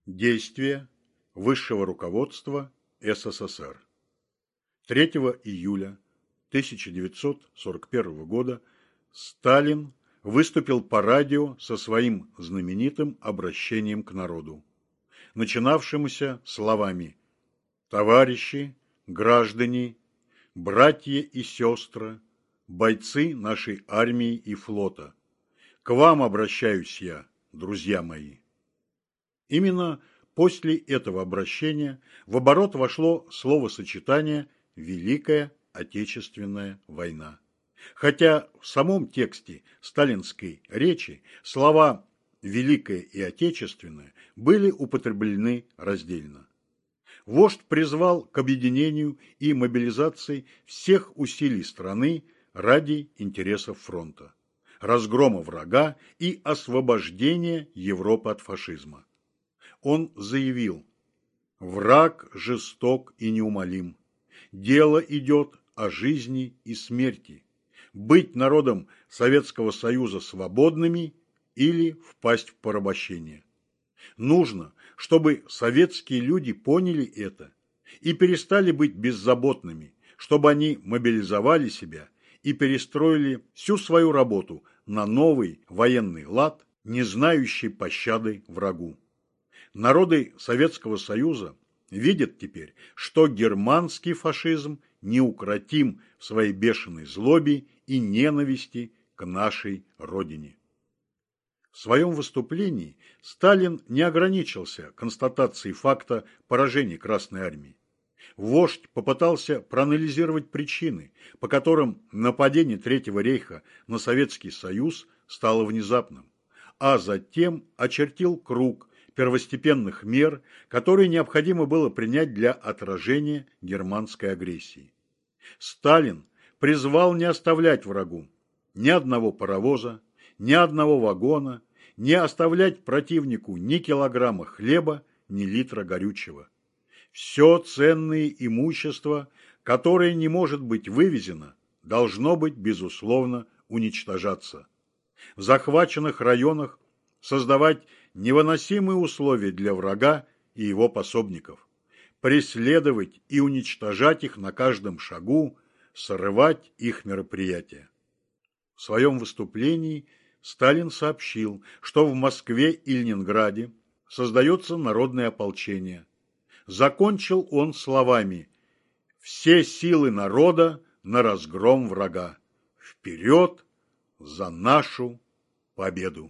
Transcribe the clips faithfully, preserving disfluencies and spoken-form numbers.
Действия высшего руководства СССР. третьего июля тысяча девятьсот сорок первого года Сталин выступил по радио со своим знаменитым обращением к народу, начинавшимся словами: «Товарищи, граждане, братья и сестры, бойцы нашей армии и флота, к вам обращаюсь я, друзья мои». Именно после этого обращения в оборот вошло словосочетание «Великая Отечественная война». Хотя в самом тексте сталинской речи слова «Великая» и «Отечественная» были употреблены раздельно. Вождь призвал к объединению и мобилизации всех усилий страны ради интересов фронта, разгрома врага и освобождения Европы от фашизма. Он заявил: «Враг жесток и неумолим. Дело идет о жизни и смерти. Быть народом Советского Союза свободными или впасть в порабощение. Нужно, чтобы советские люди поняли это и перестали быть беззаботными, чтобы они мобилизовали себя и перестроили всю свою работу на новый военный лад, не знающий пощады врагу. Народы Советского Союза видят теперь, что германский фашизм неукротим в своей бешеной злобе и ненависти к нашей родине». В своем выступлении Сталин не ограничился констатацией факта поражения Красной Армии. Вождь попытался проанализировать причины, по которым нападение Третьего рейха на Советский Союз стало внезапным, а затем очертил круг первостепенных мер, которые необходимо было принять для отражения германской агрессии. Сталин призвал не оставлять врагу ни одного паровоза, ни одного вагона, не оставлять противнику ни килограмма хлеба, ни литра горючего. Все ценное имущество, которое не может быть вывезено, должно быть, безусловно, уничтожаться. В захваченных районах создавать невыносимые условия для врага и его пособников, преследовать и уничтожать их на каждом шагу, срывать их мероприятия. В своем выступлении Сталин сообщил, что в Москве и Ленинграде создается народное ополчение. Закончил он словами: «Все силы народа на разгром врага. Вперед за нашу победу!»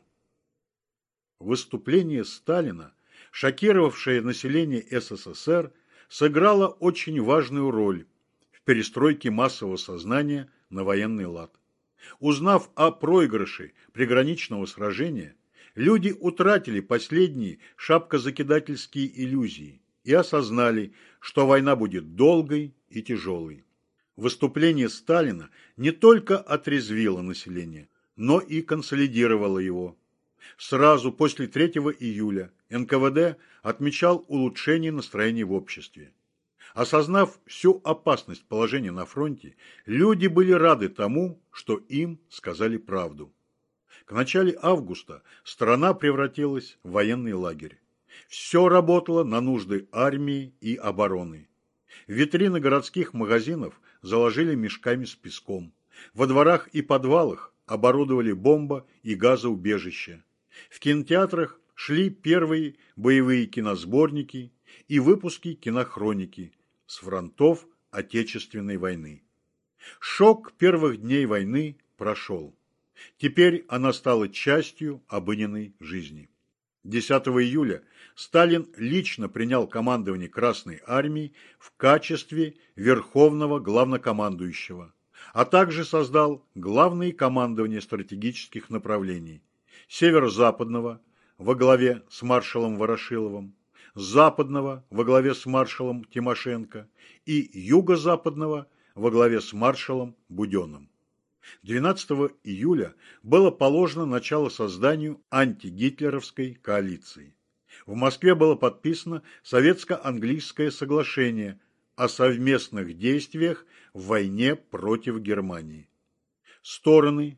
Выступление Сталина, шокировавшее население СССР, сыграло очень важную роль в перестройке массового сознания на военный лад. Узнав о проигрыше приграничного сражения, люди утратили последние шапкозакидательские иллюзии и осознали, что война будет долгой и тяжелой. Выступление Сталина не только отрезвило население, но и консолидировало его. Сразу после третьего июля эн ка вэ дэ отмечал улучшение настроения в обществе. Осознав всю опасность положения на фронте, люди были рады тому, что им сказали правду. К началу августа страна превратилась в военный лагерь. Все работало на нужды армии и обороны. Витрины городских магазинов заложили мешками с песком. Во дворах и подвалах оборудовали бомбо- и газоубежища. В кинотеатрах шли первые боевые киносборники и выпуски кинохроники с фронтов Отечественной войны. Шок первых дней войны прошел. Теперь она стала частью обыденной жизни. десятого июля Сталин лично принял командование Красной Армии в качестве верховного главнокомандующего, а также создал главные командования стратегических направлений: северо-западного во главе с маршалом Ворошиловым, западного во главе с маршалом Тимошенко и юго-западного во главе с маршалом Буденным. двенадцатого июля было положено начало созданию антигитлеровской коалиции. В Москве было подписано Советско-английское соглашение о совместных действиях в войне против Германии. Стороны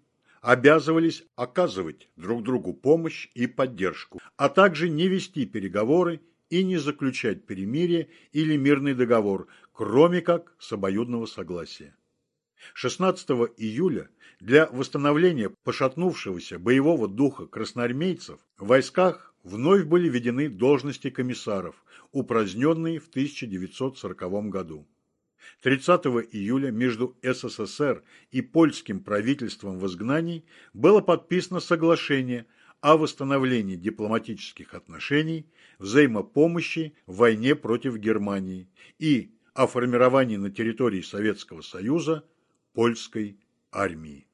обязывались оказывать друг другу помощь и поддержку, а также не вести переговоры и не заключать перемирие или мирный договор, кроме как с обоюдного согласия. шестнадцатого июля для восстановления пошатнувшегося боевого духа красноармейцев в войсках вновь были введены должности комиссаров, упраздненные в тысяча девятьсот сороковом году. тридцатого июля между СССР и польским правительством в изгнании было подписано соглашение о восстановлении дипломатических отношений, взаимопомощи в войне против Германии и о формировании на территории Советского Союза польской армии.